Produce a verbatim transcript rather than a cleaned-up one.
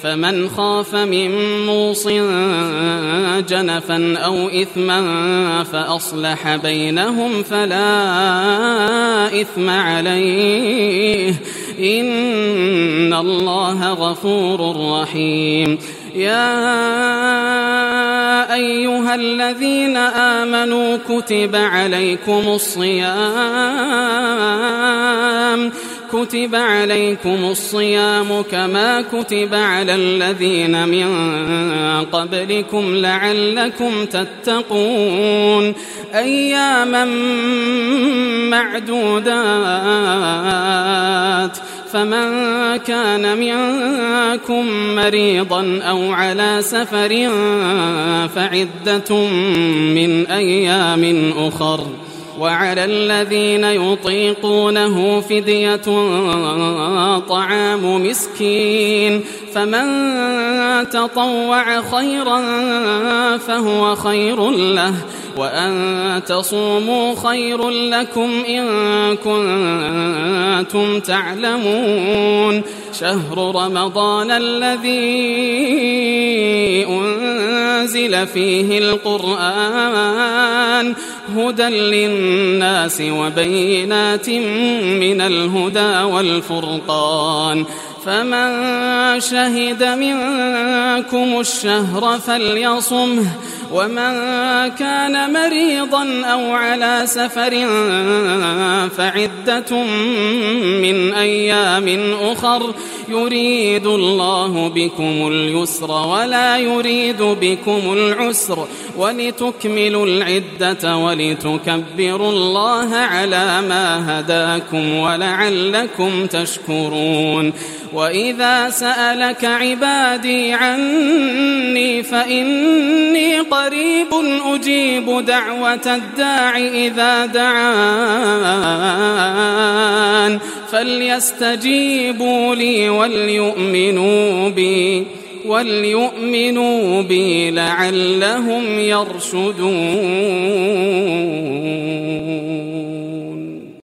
فمن خاف من موص جنفا أو إثما فأصلح بينهم فلا إثم عليه إن الله غفور رحيم. يا أيها الذين آمنوا كتب عليكم الصيام كتب عليكم الصيام كما كتب على الذين من قبلكم لعلكم تتقون أياما معدودات فمن كان منكم مريضا أو على سفر فعدة من أيام أخر وعلى الذين يطيقونه فدية طعام مسكين فمن تطوع خيرا فهو خير له وأن تصوموا خير لكم إن كنتم تعلمون. شهر رمضان الذي أنزل فيه القرآن هدى للناس وبينات من الهدى والفرقان فمن شهد منكم الشهر فليصمه ومن كان مريضا أو على سفر فعدة من أيام أخر يريد الله بكم اليسر ولا يريد بكم العسر ولتكملوا العدة ولتكبروا الله على ما هداكم ولعلكم تشكرون. وإذا سألك عبادي عني فإني قريب أجيب دعوة الداع إذا دعان فليستجيبوا لي وليؤمنوا بي وليؤمنوا بي لعلهم يرشدون.